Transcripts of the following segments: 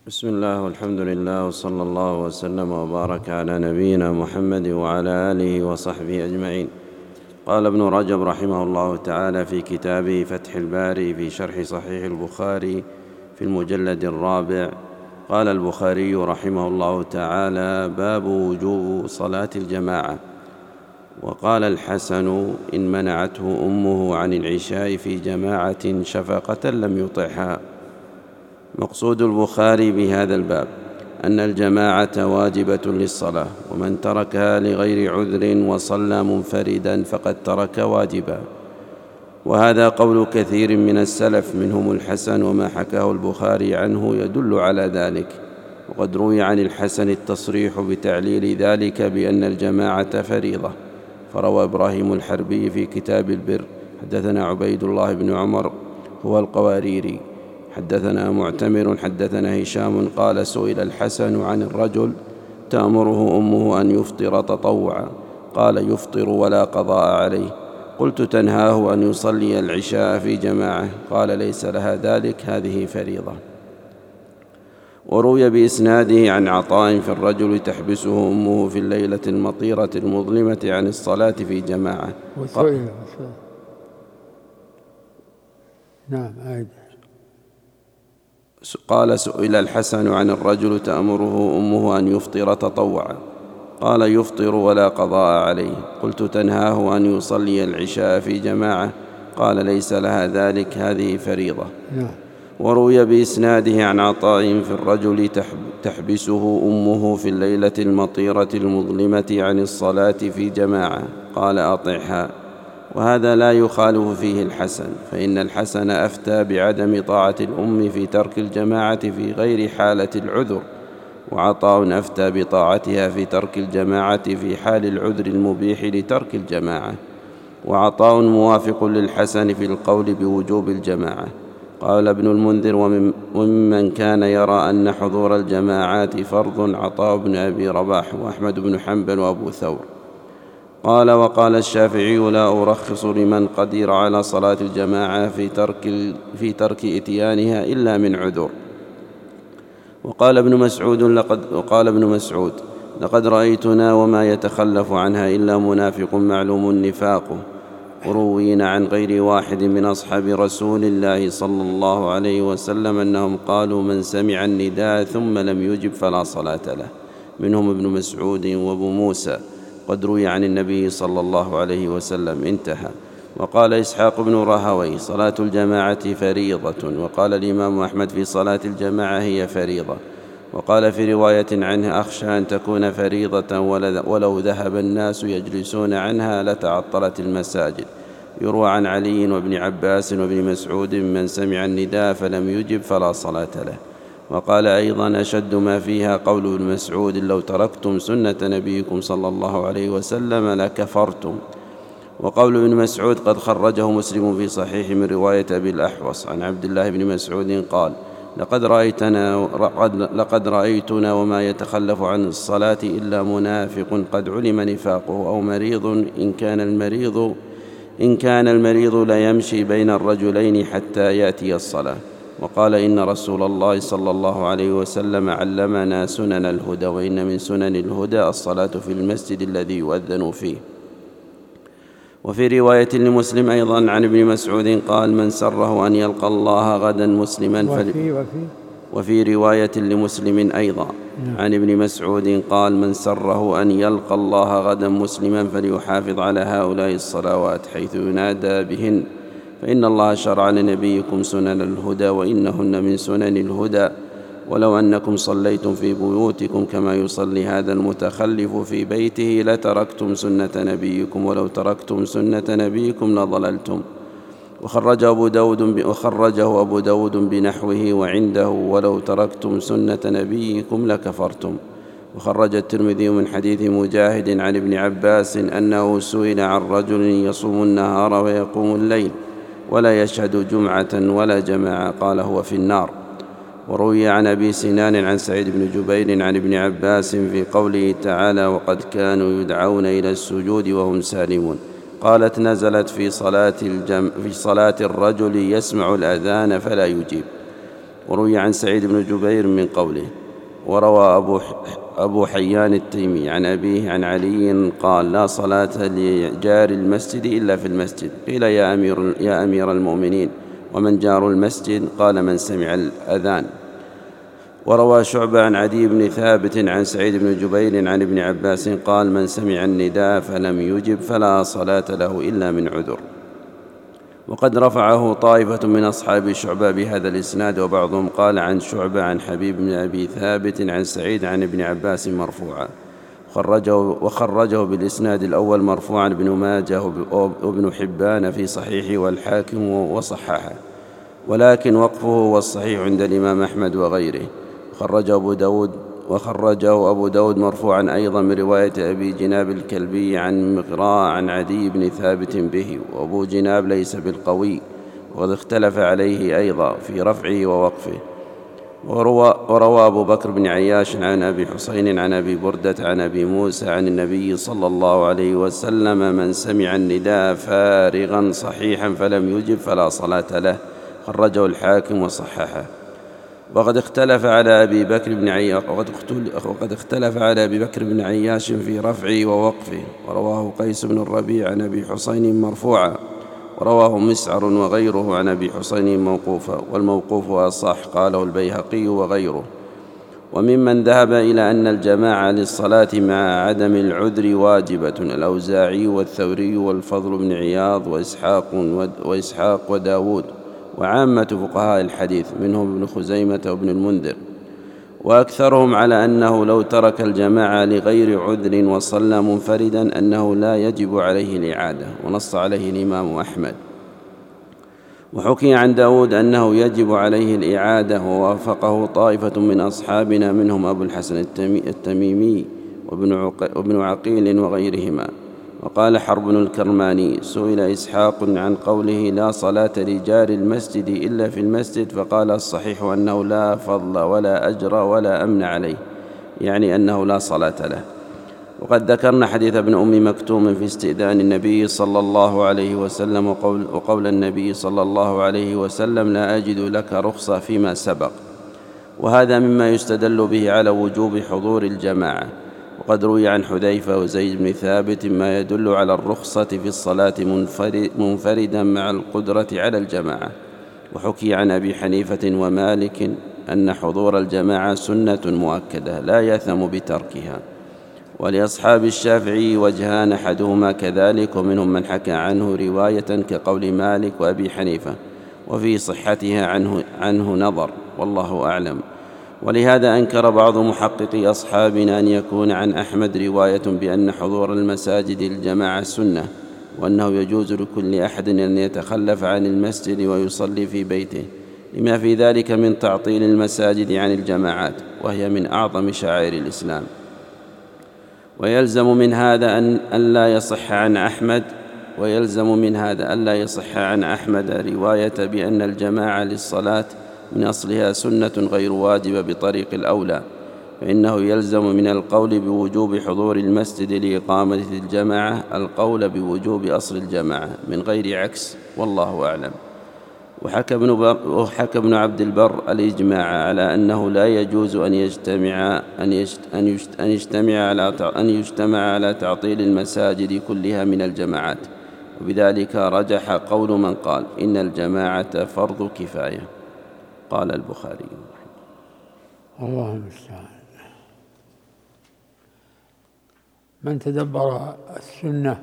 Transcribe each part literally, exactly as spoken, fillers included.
بسم الله والحمد لله وصلى الله وسلم وبارك على نبينا محمد وعلى آله وصحبه أجمعين. قال ابن رجب رحمه الله تعالى في كتابه فتح الباري في شرح صحيح البخاري في المجلد الرابع: قال البخاري رحمه الله تعالى: باب وجوب صلاة الجماعة. وقال الحسن: إن منعته أمه عن العشاء في جماعة شفقة لم يطعها. مقصود البخاري بهذا الباب أن الجماعة واجبة للصلاة، ومن تركها لغير عذر وصلى منفردا فقد ترك واجبا، وهذا قول كثير من السلف منهم الحسن، وما حكاه البخاري عنه يدل على ذلك. وقد روي عن الحسن التصريح بتعليل ذلك بأن الجماعة فريضة، فروى إبراهيم الحربي في كتاب البر: حدثنا عبيد الله بن عمر هو القواريري حدثنا معتمر حدثنا هشام قال: سئل الحسن عن الرجل تأمره أمه أن يفطر تطوعا، قال: يفطر ولا قضاء عليه. قلت: تنهاه أن يصلي العشاء في جماعة؟ قال: ليس لها ذلك، هذه فريضة. وروي بإسناده عن عطاء في الرجل تحبسه أمه في الليلة المطيرة المظلمة عن الصلاة في جماعة. وسئل نعم عيد. قال: سئل الحسن عن الرجل تأمره أمه أن يفطر تطوعا، قال: يفطر ولا قضاء عليه. قلت: تنهاه أن يصلي العشاء في جماعة؟ قال: ليس لها ذلك، هذه فريضة. وروي بإسناده عن عطاء في الرجل تحبسه أمه في الليلة المطيرة المظلمة عن الصلاة في جماعة، قال: أطعها. وهذا لا يخالف فيه الحسن، فإن الحسن أفتى بعدم طاعة الأم في ترك الجماعة في غير حالة العذر، وعطاء أفتى بطاعتها في ترك الجماعة في حال العذر المبيح لترك الجماعة. وعطاء موافق للحسن في القول بوجوب الجماعة. قال ابن المنذر: وممن كان يرى أن حضور الجماعات فرض عطاء بن أبي رباح وأحمد بن حنبل وأبو ثور. قال: وقال الشافعي: لا أرخص لمن قدر على صلاة الجماعة في ترك, في ترك إتيانها إلا من عذر. وقال ابن مسعود لقد, وقال ابن مسعود: لقد رأيتنا وما يتخلف عنها إلا منافق معلوم نفاقه. وروينا عن غير واحد من أصحاب رسول الله صلى الله عليه وسلم أنهم قالوا: من سمع النداء ثم لم يجب فلا صلاة له، منهم ابن مسعود وابو موسى. قد روي عن النبي صلى الله عليه وسلم، انتهى. وقال إسحاق بن راهويه: صلاة الجماعة فريضة. وقال الإمام أحمد: في صلاة الجماعة هي فريضة. وقال في رواية عنه: أخشى أن تكون فريضة ولو ذهب الناس يجلسون عنها لتعطلت المساجد. يروى عن علي وابن عباس وابن مسعود: من سمع النداء فلم يجب فلا صلاة له. وقال أيضا: أشد ما فيها قول ابن مسعود: لو تركتم سنة نبيكم صلى الله عليه وسلم لكفرتم. وقول ابن مسعود قد خرجه مسلم في صحيح من رواية أبي الأحوص عن عبد الله بن مسعود قال: لقد رأيتنا, لقد رأيتنا وما يتخلف عن الصلاة إلا منافق قد علم نفاقه، أو مريض إن كان المريض إن كان المريض لا يمشي بين الرجلين حتى يأتي الصلاة. وقال: إن رسول الله صلى الله عليه وسلم علمنا سنن الهدى، وإن من سنن الهدى الصلاة في المسجد الذي يؤذن فيه. وفي رواية لمسلم أيضا عن ابن مسعود قال: من سره أن يلقى الله غدا مسلما فل... وفي, وفي, وفي رواية لمسلم أيضا عن ابن مسعود قال: من سره أن يلقى الله غدا مسلما فليحافظ على هؤلاء الصلوات حيث ينادى بهن، فإن الله شرع لنبيكم سنن الهدى وإنهن من سنن الهدى. ولو أنكم صليتم في بيوتكم كما يصلي هذا المتخلف في بيته لتركتم سنة نبيكم، ولو تركتم سنة نبيكم لضللتم. وخرجه أبو داود, وخرجه أبو داود بنحوه وعنده: ولو تركتم سنة نبيكم لكفرتم. وخرج الترمذي من حديث مجاهد عن ابن عباس أنه سئل عن رجل يصوم النهار ويقوم الليل ولا يشهد جمعة ولا جماعة، قال: هو في النار. وروي عن أبي سنان عن سعيد بن جبير عن ابن عباس في قوله تعالى: وقد كانوا يدعون إلى السجود وهم سالمون. قالت: نزلت في صلاة, الجم في صلاة الرجل يسمع الأذان فلا يجيب. وروي عن سعيد بن جبير من قوله. وروى أبو, أبو حيان التيمي عن أبيه عن علي قال: لا صلاة لجار المسجد إلا في المسجد. قيل: يا أمير, يا أمير المؤمنين، ومن جار المسجد؟ قال: من سمع الأذان. وروى شعبة عن عدي بن ثابت عن سعيد بن جبير عن ابن عباس قال: من سمع النداء فلم يجب فلا صلاة له إلا من عذر. وقد رفعه طائفة من أصحاب شعبة بهذا الإسناد، وبعضهم قال عن شعبة عن حبيب بن أبي ثابت عن سعيد عن ابن عباس مرفوعا، خرجه وخرجه بالإسناد الأول مرفوعا ابن ماجه وابن حبان في صحيحه والحاكم وصححه، ولكن وقفه هو الصحيح عند الإمام أحمد وغيره. خرجه أبو داود وخرجه أبو داود مرفوعا أيضا من رواية أبي جناب الكلبي عن مقراء عن عدي بن ثابت به، وأبو جناب ليس بالقوي، وقد اختلف عليه أيضا في رفعه ووقفه. وروى, وروى أبو بكر بن عياش عن أبي حسين عن أبي بردة عن أبي موسى عن النبي صلى الله عليه وسلم: من سمع النداء فارغا صحيحا فلم يجب فلا صلاة له. خرجه الحاكم وصححه. وقد اختلف على أبي بكر بن عياش وقد اختلف على أبي بكر بن عياش في رفعه ووقفه. ورواه قيس بن الربيع عن أبي حسين مرفوعا، ورواه مسعر وغيره عن أبي حسين موقوفا، والموقوف أصح، قاله البيهقي وغيره. وممن ذهب إلى أن الجماعة للصلاة مع عدم العذر واجبة الأوزاعي والثوري والفضل بن عياض وإسحاق, وإسحاق وداود وعامة فقهاء الحديث منهم ابن خزيمة وابن المنذر. وأكثرهم على أنه لو ترك الجماعة لغير عذر وصلى منفردا أنه لا يجب عليه الإعادة، ونص عليه الإمام أحمد. وحكي عن داود أنه يجب عليه الإعادة، ووافقه طائفة من أصحابنا منهم أبو الحسن التميمي وابن عقيل وغيرهما. وقال حرب الكرماني: سئل إسحاق عن قوله: لا صلاة لجار المسجد إلا في المسجد، فقال: الصحيح أنه لا فضل ولا أجر ولا أمن عليه، يعني أنه لا صلاة له. وقد ذكرنا حديث ابن أم مكتوم في استئذان النبي صلى الله عليه وسلم وقول, وقول النبي صلى الله عليه وسلم: لا أجد لك رخصة فيما سبق. وهذا مما يستدل به على وجوب حضور الجماعة. وقد روي عن حذيفة وزيد بن ثابت ما يدل على الرخصة في الصلاة منفردا مع القدرة على الجماعة. وحكي عن أبي حنيفة ومالك أن حضور الجماعة سنة مؤكدة لا يأثم بتركها. ولأصحاب الشافعي وجهان، أحدهما كذلك، ومنهم من حكى عنه رواية كقول مالك وأبي حنيفة، وفي صحتها عنه, عنه نظر، والله أعلم. ولهذا أنكر بعض محققي أصحابنا أن يكون عن أحمد رواية بأن حضور المساجد الجماعة سنة، وأنه يجوز لكل أحد أن يتخلف عن المسجد ويصلي في بيته، لما في ذلك من تعطيل المساجد عن الجماعات، وهي من أعظم شعائر الإسلام. ويلزم من هذا أن لا يصح عن أحمد ويلزم من هذا أن لا يصح عن أحمد رواية بأن الجماعة للصلاة من أصلها سنة غير واجبة بطريق الأولى، فإنه يلزم من القول بوجوب حضور المسجد لإقامة الجماعة القول بوجوب أصل الجماعة من غير عكس، والله أعلم. وحكى ابن, وحكى ابن عبد البر الإجماع على أنه لا يجوز أن يجتمع أن يجت أن يجت أن يجتمع على أن يجتمع على تعطيل المساجد كلها من الجماعات، وبذلك رجح قول من قال إن الجماعة فرض كفاية. قال البخاري: الله المستعان. من تدبر السنة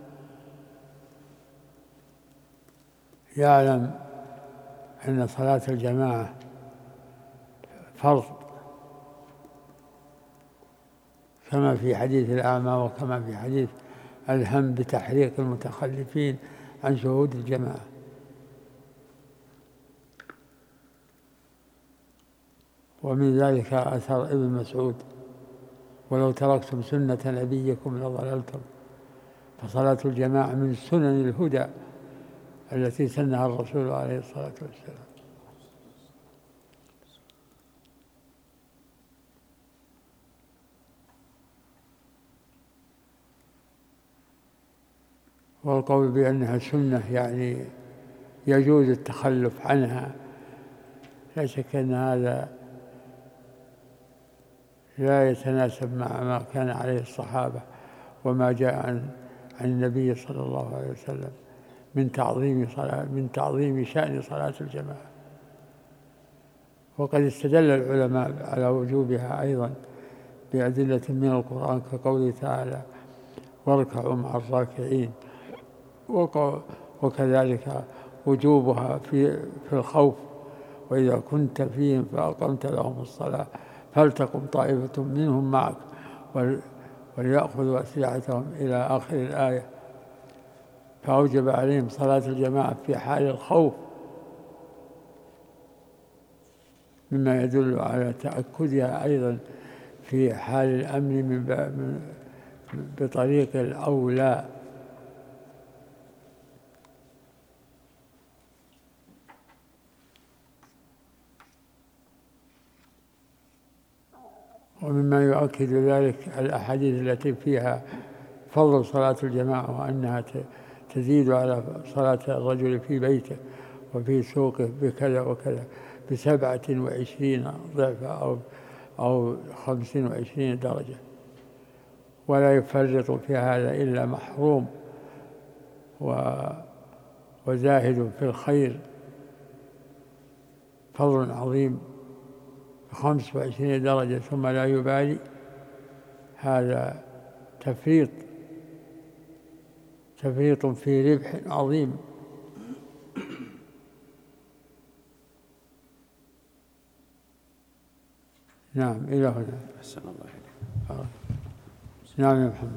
يعلم أن صلاة الجماعة فرض، كما في حديث الأعمى وكما في حديث الهم بتحريق المتخلفين عن شهود الجماعة. ومن ذلك أثر ابن مسعود: ولو تركتم سنة نبيكم لضللتم. فصلاة الجماعة من سنن الهدى التي سنها الرسول عليه الصلاة والسلام. والقول بأنها سنة يعني يجوز التخلف عنها لا شك أن هذا لا يتناسب مع ما كان عليه الصحابة وما جاء عن عن النبي صلى الله عليه وسلم من تعظيم صلاة من تعظيم شأن صلاة الجماعة. وقد استدل العلماء على وجوبها أيضا بأدلة من القرآن كقوله تعالى: واركعوا مع الراكعين، وكذلك وجوبها في في الخوف: وإذا كنت فيهم فأقمت لهم الصلاة فلتقم طائفة منهم معك وليأخذوا أسلحتهم إلى آخر الآية. فأوجب عليهم صلاة الجماعة في حال الخوف، مما يدل على تأكدها أيضا في حال الأمن من بطريق الأولى. ومما يؤكد ذلك الأحاديث التي فيها فضل صلاة الجماعة، وأنها تزيد على صلاة الرجل في بيته وفي سوقه بكذا وكذا بسبعة وعشرين ضعفا أو أو خمسين وعشرين درجة، ولا يفرط في هذا إلا محروم وزاهد في الخير. فضل عظيم خمس وعشرين درجة ثم لا يبالي، هذا تفريط تفريط في ربح عظيم. نعم، إلى هنا. أحسن الله إليك. نعم يا محمد.